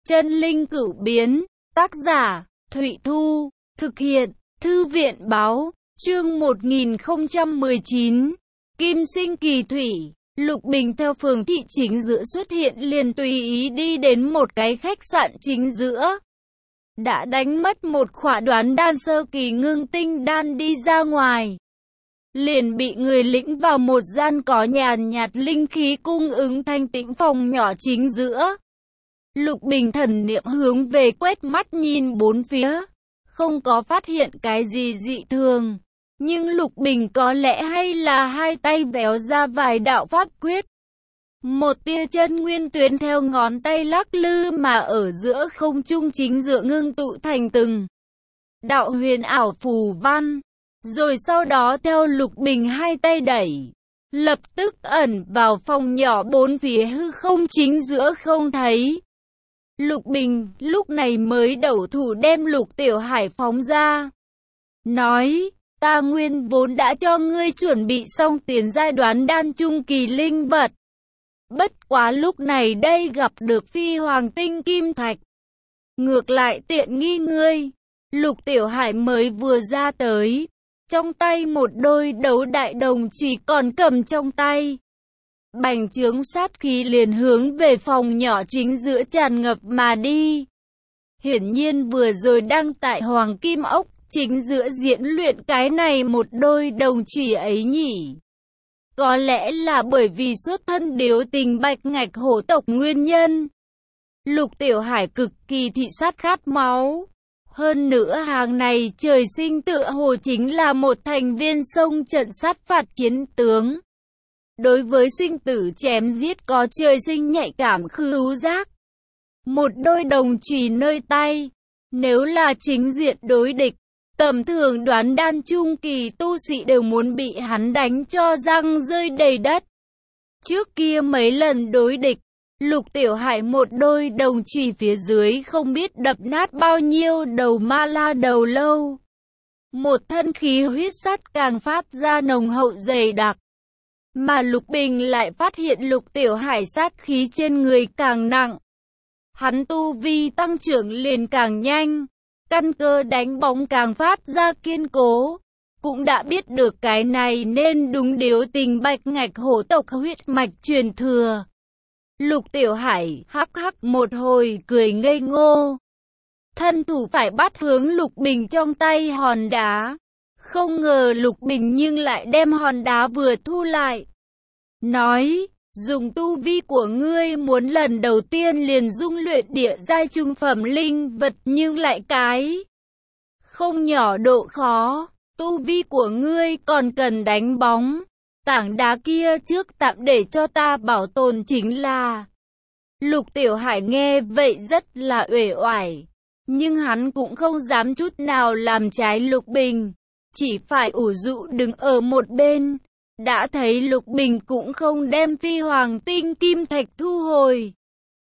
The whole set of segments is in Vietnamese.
Chân linh cửu biến, tác giả, Thụy Thu, thực hiện, Thư viện báo, chương 1019, Kim sinh kỳ thủy. Lục Bình theo phường thị chính giữa xuất hiện liền tùy ý đi đến một cái khách sạn chính giữa. Đã đánh mất một khỏa đoán đan sơ kỳ ngưng tinh đan đi ra ngoài. Liền bị người lĩnh vào một gian có nhàn nhạt linh khí cung ứng thanh tĩnh phòng nhỏ chính giữa. Lục Bình thần niệm hướng về quét mắt nhìn bốn phía. Không có phát hiện cái gì dị thường. Nhưng Lục Bình có lẽ hay là hai tay véo ra vài đạo pháp quyết. Một tia chân nguyên tuyến theo ngón tay lắc lư mà ở giữa không trung chính giữa ngưng tụ thành từng đạo huyền ảo phù văn. Rồi sau đó theo Lục Bình hai tay đẩy, lập tức ẩn vào phòng nhỏ bốn phía hư không chính giữa không thấy. Lục Bình lúc này mới đầu thủ đem Lục Tiểu Hải phóng ra. Nói, ta nguyên vốn đã cho ngươi chuẩn bị xong tiền giai đoán đan trung kỳ linh vật. Bất quá lúc này đây gặp được phi hoàng tinh kim thạch. Ngược lại tiện nghi ngươi. Lục Tiểu Hải mới vừa ra tới. Trong tay một đôi đấu đại đồng chỉ còn cầm trong tay. Bành trướng sát khí liền hướng về phòng nhỏ chính giữa tràn ngập mà đi. Hiển nhiên vừa rồi đang tại Hoàng Kim Ốc chính giữa diễn luyện cái này một đôi đồng chỉ ấy nhỉ. Có lẽ là bởi vì xuất thân điếu tình bạch ngạch hổ tộc nguyên nhân. Lục Tiểu Hải cực kỳ thị sát khát máu. Hơn nữa hàng này trời sinh tựa hồ chính là một thành viên sông trận sát phạt chiến tướng. Đối với sinh tử chém giết có trời sinh nhạy cảm khứu giác. Một đôi đồng chỉ nơi tay. Nếu là chính diện đối địch, tầm thường đoán đan trung kỳ tu sĩ đều muốn bị hắn đánh cho răng rơi đầy đất. Trước kia mấy lần đối địch, Lục Tiểu Hải một đôi đồng chỉ phía dưới không biết đập nát bao nhiêu đầu ma la đầu lâu. Một thân khí huyết sắt càng phát ra nồng hậu dày đặc. Mà Lục Bình lại phát hiện Lục Tiểu Hải sát khí trên người càng nặng. Hắn tu vi tăng trưởng liền càng nhanh. Căn cơ đánh bóng càng phát ra kiên cố. Cũng đã biết được cái này nên đúng điếu tình bạch ngạch hổ tộc huyết mạch truyền thừa. Lục Tiểu Hải hắc hắc một hồi cười ngây ngô. Thân thủ phải bắt hướng Lục Bình trong tay hòn đá. Không ngờ Lục Bình nhưng lại đem hòn đá vừa thu lại. Nói, dùng tu vi của ngươi muốn lần đầu tiên liền dung luyện địa giai trung phẩm linh vật nhưng lại cái không nhỏ độ khó. Tu vi của ngươi còn cần đánh bóng. Tảng đá kia trước tạm để cho ta bảo tồn chính là. Lục Tiểu Hải nghe vậy rất là uể oải. Nhưng hắn cũng không dám chút nào làm trái Lục Bình. Chỉ phải ủ rũ đứng ở một bên. Đã thấy Lục Bình cũng không đem phi hoàng tinh kim thạch thu hồi.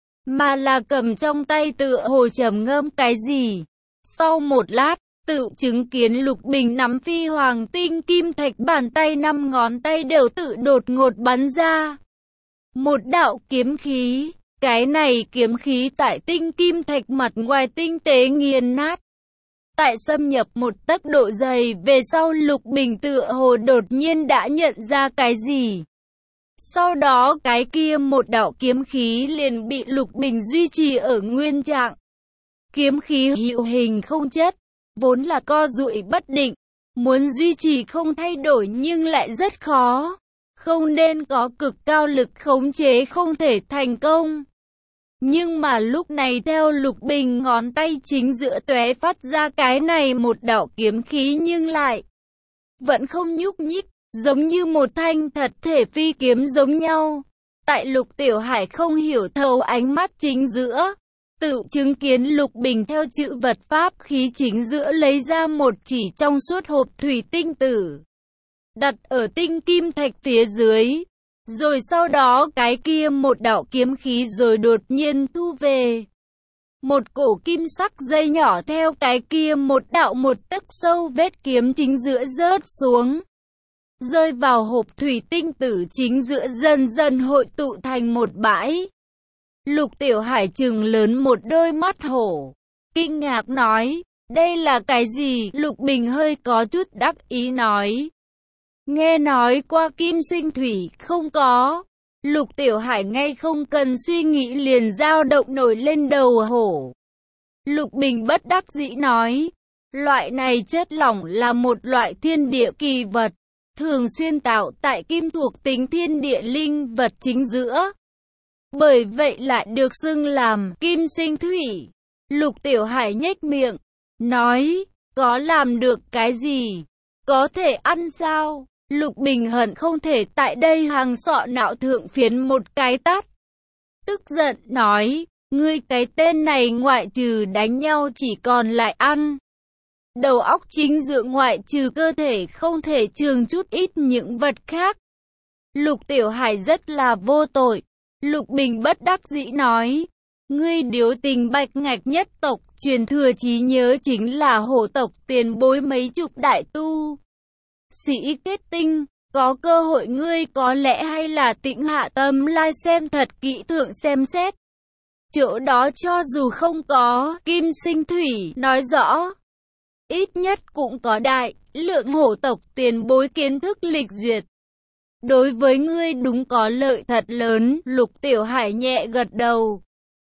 Mà là cầm trong tay tựa hồ trầm ngâm cái gì. Sau một lát, tự chứng kiến Lục Bình nắm phi hoàng tinh kim thạch bàn tay năm ngón tay đều tự đột ngột bắn ra. Một đạo kiếm khí. Cái này kiếm khí tại tinh kim thạch mặt ngoài tinh tế nghiền nát. Tại xâm nhập một tấc độ dày về sau Lục Bình tựa hồ đột nhiên đã nhận ra cái gì. Sau đó cái kia một đạo kiếm khí liền bị Lục Bình duy trì ở nguyên trạng. Kiếm khí hữu hình không chất, vốn là co duỗi bất định, muốn duy trì không thay đổi nhưng lại rất khó. Không nên có cực cao lực khống chế không thể thành công. Nhưng mà lúc này theo Lục Bình ngón tay chính giữa tóe phát ra cái này một đạo kiếm khí nhưng lại vẫn không nhúc nhích, giống như một thanh thật thể phi kiếm giống nhau. Tại Lục Tiểu Hải không hiểu thấu ánh mắt chính giữa, tự chứng kiến Lục Bình theo chữ vật pháp khí chính giữa lấy ra một chỉ trong suốt hộp thủy tinh tử, đặt ở tinh kim thạch phía dưới. Rồi sau đó cái kia một đạo kiếm khí rồi đột nhiên thu về. Một cổ kim sắc dây nhỏ theo cái kia một đạo một tấc sâu vết kiếm chính giữa rớt xuống. Rơi vào hộp thủy tinh tử chính giữa dần dần hội tụ thành một bãi. Lục Tiểu Hải trừng lớn một đôi mắt hổ, kinh ngạc nói, đây là cái gì? Lục Bình hơi có chút đắc ý nói, nghe nói qua kim sinh thủy, không có. Lục Tiểu Hải ngay không cần suy nghĩ liền dao động nổi lên đầu hổ. Lục Bình bất đắc dĩ nói, loại này chất lỏng là một loại thiên địa kỳ vật, thường xuyên tạo tại kim thuộc tính thiên địa linh vật chính giữa. Bởi vậy lại được xưng làm kim sinh thủy. Lục Tiểu Hải nhếch miệng, nói, có làm được cái gì? Có thể ăn sao? Lục Bình hận không thể tại đây hàng sọ não thượng phiến một cái tát. Tức giận nói, ngươi cái tên này ngoại trừ đánh nhau chỉ còn lại ăn. Đầu óc chính giữa ngoại trừ cơ thể không thể trường chút ít những vật khác. Lục Tiểu Hải rất là vô tội. Lục Bình bất đắc dĩ nói, ngươi điếu tình bạch ngạch nhất tộc, truyền thừa trí nhớ chính là hổ tộc tiền bối mấy chục đại tu sĩ kết tinh, có cơ hội ngươi có lẽ hay là tĩnh hạ tâm lai xem thật kỹ thượng xem xét. Chỗ đó cho dù không có kim sinh thủy, nói rõ, ít nhất cũng có đại lượng hổ tộc tiền bối kiến thức lịch duyệt. Đối với ngươi đúng có lợi thật lớn. Lục Tiểu Hải nhẹ gật đầu.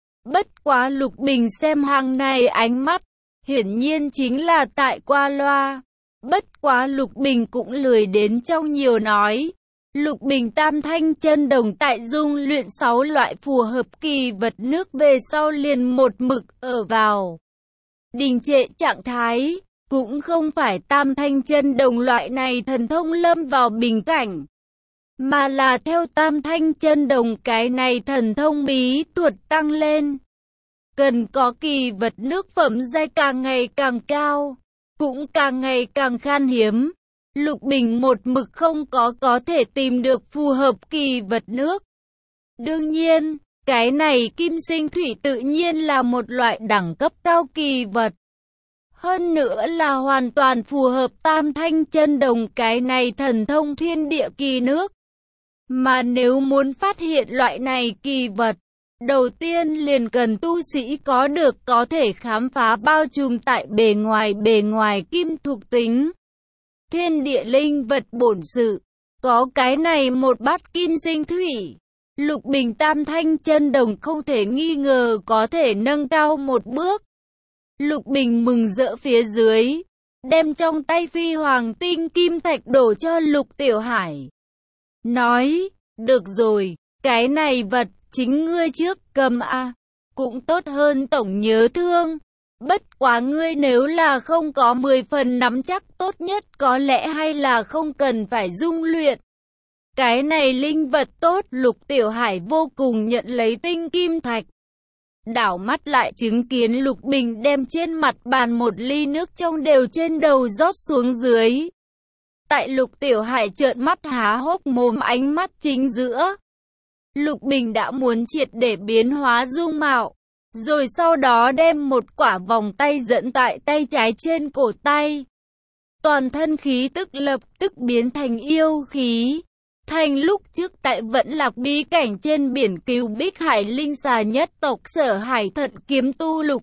Bất quá Lục Bình xem hàng này ánh mắt, hiển nhiên chính là tại qua loa. Bất quá Lục Bình cũng lười đến trong nhiều nói. Lục Bình tam thanh chân đồng tại dung luyện 6 loại phù hợp kỳ vật nước về sau liền một mực ở vào đình trệ trạng thái. Cũng không phải tam thanh chân đồng loại này thần thông lâm vào bình cảnh, mà là theo tam thanh chân đồng cái này thần thông bí thuật tăng lên. Cần có kỳ vật nước phẩm giai càng ngày càng cao, cũng càng ngày càng khan hiếm. Lục Bình một mực không có thể tìm được phù hợp kỳ vật nước. Đương nhiên, cái này kim sinh thủy tự nhiên là một loại đẳng cấp cao kỳ vật. Hơn nữa là hoàn toàn phù hợp tam thanh chân đồng cái này thần thông thiên địa kỳ nước. Mà nếu muốn phát hiện loại này kỳ vật, đầu tiên liền cần tu sĩ có được có thể khám phá bao trùm tại bề ngoài kim thuộc tính thiên địa linh vật bổn sự. Có cái này một bát kim sinh thủy, Lục Bình tam thanh chân đồng không thể nghi ngờ có thể nâng cao một bước. Lục Bình mừng rỡ phía dưới, đem trong tay phi hoàng tinh kim thạch đổ cho Lục Tiểu Hải. Nói, được rồi, cái này vật chính ngươi trước cầm a, cũng tốt hơn tổng nhớ thương. Bất quá ngươi nếu là không có 10 phần nắm chắc, tốt nhất có lẽ hay là không cần phải dung luyện. Cái này linh vật tốt. Lục Tiểu Hải vô cùng nhận lấy tinh kim thạch. Đảo mắt lại chứng kiến Lục Bình đem trên mặt bàn một ly nước trong đều trên đầu rót xuống dưới. Tại Lục Tiểu Hải trợn mắt há hốc mồm ánh mắt chính giữa, Lục Bình đã muốn triệt để biến hóa dung mạo, rồi sau đó đem một quả vòng tay dẫn tại tay trái trên cổ tay. Toàn thân khí tức lập tức biến thành yêu khí. Thành lúc trước tại Vẫn Lạc bí cảnh trên biển cứu Bích Hải linh xà nhất tộc Sở Hải Thận kiếm tu Lục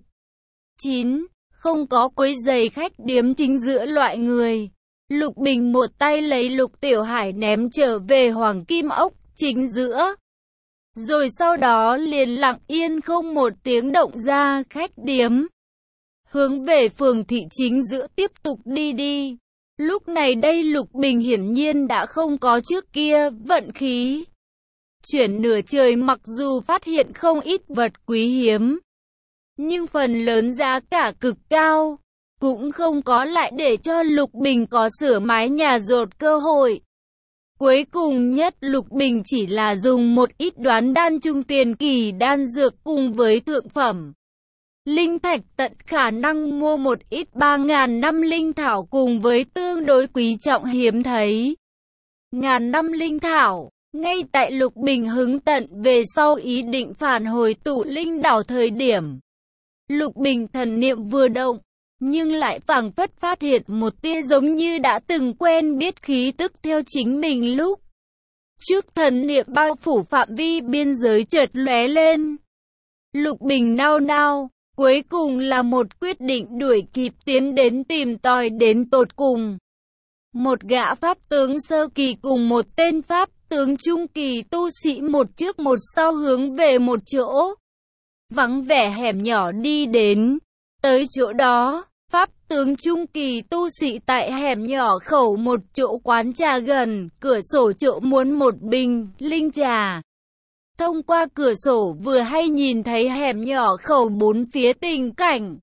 9, không có quấy giày khách điếm chính giữa loại người. Lục Bình một tay lấy Lục Tiểu Hải ném trở về Hoàng Kim Ốc chính giữa. Rồi sau đó liền lặng yên không một tiếng động ra khách điếm, hướng về phường thị chính giữa tiếp tục đi. Lúc này đây Lục Bình hiển nhiên đã không có trước kia vận khí. Chuyển nửa trời mặc dù phát hiện không ít vật quý hiếm, nhưng phần lớn giá cả cực cao, cũng không có lại để cho Lục Bình có sửa mái nhà rột cơ hội. Cuối cùng nhất Lục Bình chỉ là dùng một ít đoán đan trung tiền kỳ đan dược cùng với thượng phẩm linh thạch, tận khả năng mua một ít 3.000 năm linh thảo cùng với tương đối quý trọng hiếm thấy 1.000 năm linh thảo. Ngay tại Lục Bình hứng tận về sau ý định phản hồi Tụ Linh đảo thời điểm, Lục Bình thần niệm vừa động, nhưng lại phảng phất phát hiện một tia giống như đã từng quen biết khí tức theo chính mình lúc trước. Thần niệm bao phủ phạm vi biên giới chợt lóe lên, Lục Bình nao nao, cuối cùng là một quyết định đuổi kịp tiến đến tìm tòi đến tột cùng. Một gã pháp tướng sơ kỳ cùng một tên pháp tướng trung kỳ tu sĩ một trước một sau hướng về một chỗ vắng vẻ hẻm nhỏ đi đến. Tới chỗ đó, pháp tướng trung kỳ tu sĩ tại hẻm nhỏ khẩu một chỗ quán trà gần cửa sổ chỗ muốn một bình linh trà. Thông qua cửa sổ vừa hay nhìn thấy hẻm nhỏ khẩu bốn phía tình cảnh.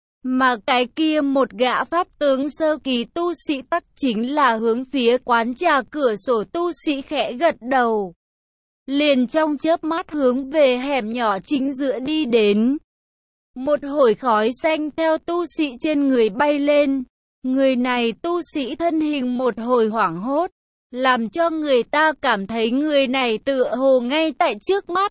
Mà cái kia một gã pháp tướng sơ kỳ tu sĩ tắc chính là hướng phía quán trà cửa sổ tu sĩ khẽ gật đầu. Liền trong chớp mắt hướng về hẻm nhỏ chính giữa đi đến. Một hồi khói xanh theo tu sĩ trên người bay lên. Người này tu sĩ thân hình một hồi hoảng hốt, làm cho người ta cảm thấy người này tựa hồ ngay tại trước mắt.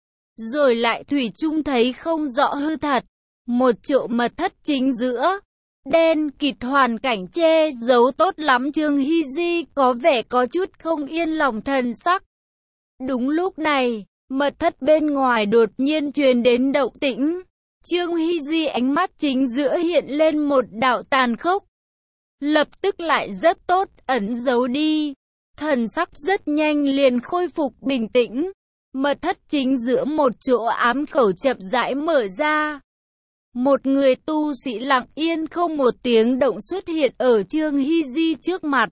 Rồi lại thủy chung thấy không rõ hư thật. Một chỗ mật thất chính giữa, đen kịt hoàn cảnh che giấu tốt lắm. Trương Hy Di có vẻ có chút không yên lòng thần sắc. Đúng lúc này, mật thất bên ngoài đột nhiên truyền đến động tĩnh. Trương Hy Di ánh mắt chính giữa hiện lên một đạo tàn khốc. Lập tức lại rất tốt ẩn giấu đi. Thần sắc rất nhanh liền khôi phục bình tĩnh. Mật thất chính giữa một chỗ ám khẩu chậm rãi mở ra. Một người tu sĩ lặng yên không một tiếng động xuất hiện ở Trương Hy Di trước mặt.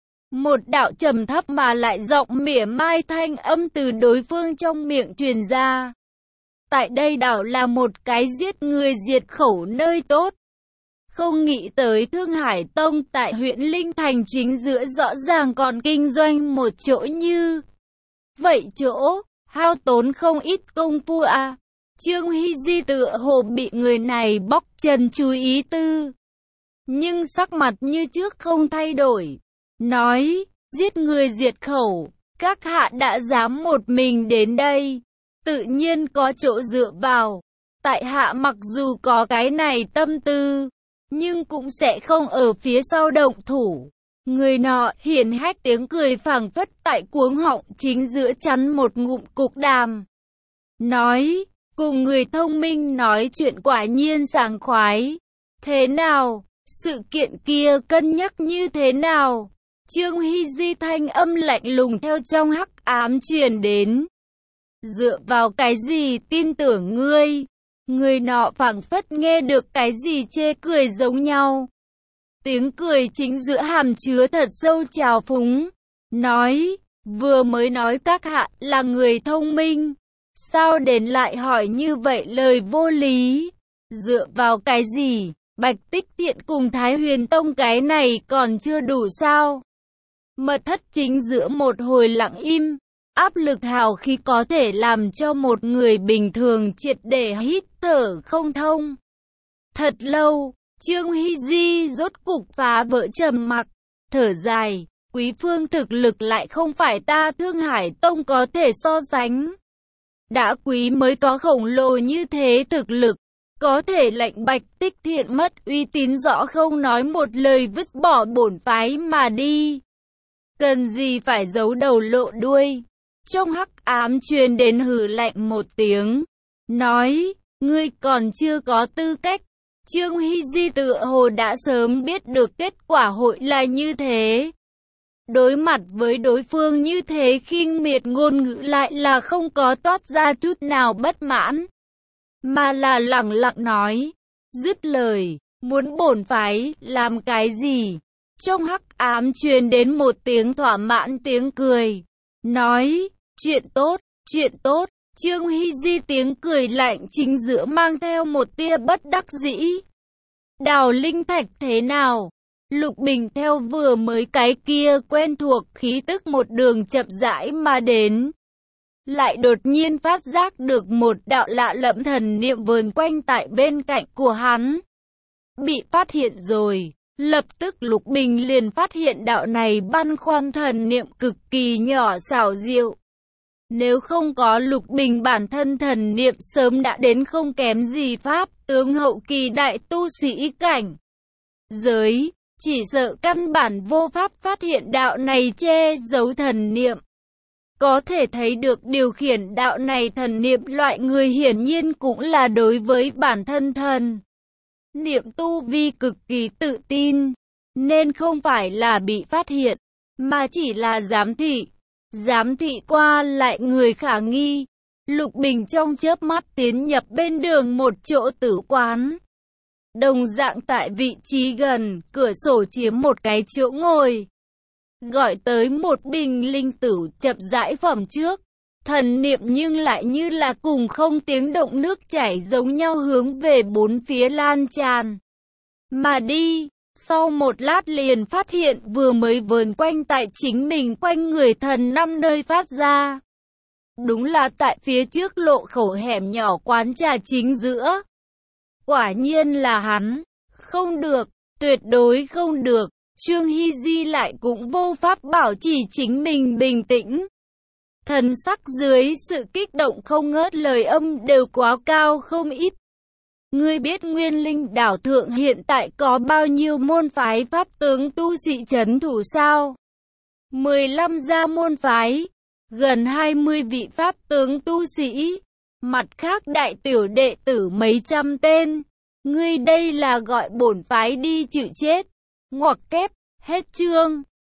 Một đạo trầm thấp mà lại giọng mỉa mai thanh âm từ đối phương trong miệng truyền ra. Tại đây đảo là một cái giết người diệt khẩu nơi tốt. Không nghĩ tới Thương Hải Tông tại huyện Linh Thành chính giữa rõ ràng còn kinh doanh một chỗ như vậy chỗ, hao tốn không ít công phu à. Trương Hy Di tựa hồ bị người này bóc trần chú ý tư. Nhưng sắc mặt như trước không thay đổi. Nói, giết người diệt khẩu, các hạ đã dám một mình đến đây. Tự nhiên có chỗ dựa vào. Tại hạ mặc dù có cái này tâm tư, nhưng cũng sẽ không ở phía sau động thủ. Người nọ hiển hách tiếng cười phảng phất tại cuống họng chính giữa chắn một ngụm cục đàm. Nói, cùng người thông minh nói chuyện quả nhiên sảng khoái. Thế nào, sự kiện kia cân nhắc như thế nào? Trương Hy Di thanh âm lạnh lùng theo trong hắc ám truyền đến. Dựa vào cái gì tin tưởng ngươi? Người nọ phảng phất nghe được cái gì chê cười giống nhau. Tiếng cười chính giữa hàm chứa thật sâu trào phúng. Nói, vừa mới nói các hạ là người thông minh. Sao đến lại hỏi như vậy lời vô lý? Dựa vào cái gì? Bạch Tích Thiện cùng Thái Huyền Tông cái này còn chưa đủ sao? Mật thất chính giữa một hồi lặng im. Áp lực hào khí có thể làm cho một người bình thường triệt để hít thở không thông. Thật lâu, Trương Hy Di rốt cục phá vỡ trầm mặc, thở dài, quý phương thực lực lại không phải ta Thương Hải Tông có thể so sánh. Đã quý mới có khổng lồ như thế thực lực, có thể lệnh Bạch Tích Thiện mất uy tín rõ không nói một lời vứt bỏ bổn phái mà đi. Cần gì phải giấu đầu lộ đuôi. Trong hắc ám truyền đến hừ lạnh một tiếng. Nói, ngươi còn chưa có tư cách. Trương Hy Di tựa hồ đã sớm biết được kết quả hội là như thế. Đối mặt với đối phương như thế khinh miệt ngôn ngữ lại là không có toát ra chút nào bất mãn. Mà là lẳng lặng nói. Dứt lời, muốn bổn phái làm cái gì? Trong hắc ám truyền đến một tiếng thỏa mãn tiếng cười. Nói, chuyện tốt, chuyện tốt. Trương Hy Di tiếng cười lạnh chính giữa mang theo một tia bất đắc dĩ. Đào linh thạch thế nào? Lục Bình theo vừa mới cái kia quen thuộc khí tức một đường chậm rãi mà đến. Lại đột nhiên phát giác được một đạo lạ lẫm thần niệm vờn quanh tại bên cạnh của hắn. Bị phát hiện rồi. Lập tức Lục Bình liền phát hiện đạo này băn khoăn thần niệm cực kỳ nhỏ xảo diệu. Nếu không có Lục Bình bản thân thần niệm sớm đã đến không kém gì pháp tướng hậu kỳ đại tu sĩ cảnh giới, chỉ sợ căn bản vô pháp phát hiện đạo này che giấu thần niệm. Có thể thấy được điều khiển đạo này thần niệm loại người hiển nhiên cũng là đối với bản thân thần niệm tu vi cực kỳ tự tin, nên không phải là bị phát hiện, mà chỉ là giám thị qua lại người khả nghi. Lục Bình trong chớp mắt tiến nhập bên đường một chỗ tử quán. Đồng dạng tại vị trí gần cửa sổ chiếm một cái chỗ ngồi. Gọi tới một bình linh tử chậm rãi phẩm trước. Thần niệm nhưng lại như là cùng không tiếng động nước chảy giống nhau hướng về bốn phía lan tràn mà đi. Sau một lát liền phát hiện vừa mới vờn quanh tại chính mình quanh người thần năm nơi phát ra. Đúng là tại phía trước lộ khẩu hẻm nhỏ quán trà chính giữa. Quả nhiên là hắn. Không được, tuyệt đối không được. Trương Hy Di lại cũng vô pháp bảo trì chính mình bình tĩnh. Thần sắc dưới sự kích động không ngớt lời âm đều quá cao không ít. Ngươi biết Nguyên Linh đảo thượng hiện tại có bao nhiêu môn phái pháp tướng tu sĩ trấn thủ sao? 15 gia môn phái, gần 20 vị pháp tướng tu sĩ, mặt khác đại tiểu đệ tử mấy trăm tên. Ngươi đây là gọi bổn phái đi chịu chết. Ngoặc kép, hết chương.